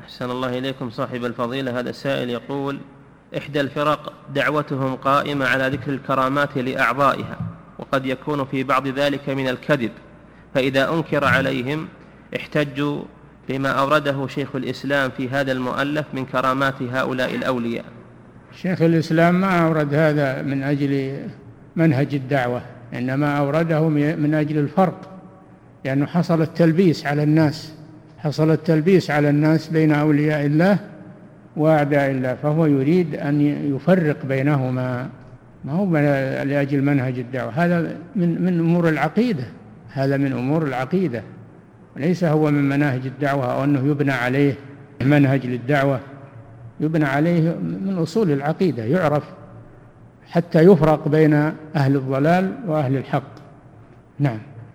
أحسن الله إليكم صاحب الفضيلة. هذا السائل يقول: إحدى الفرق دعوتهم قائمة على ذكر الكرامات لأعضائها، وقد يكون في بعض ذلك من الكذب، فإذا أنكر عليهم احتجوا بما أورده شيخ الإسلام في هذا المؤلف من كرامات هؤلاء الأولياء. شيخ الإسلام ما أورد هذا من أجل منهج الدعوة، إنما أورده من أجل الفرق، لأنه حصل التلبيس على الناس بين أولياء الله وأعداء الله، فهو يريد أن يفرق بينهما، ما هو لأجل منهج الدعوة. هذا من أمور العقيدة، وليس هو من مناهج الدعوة، أو أنه يبنى عليه منهج للدعوة، يبنى عليه من أصول العقيدة، يعرف حتى يفرق بين أهل الضلال وأهل الحق. نعم.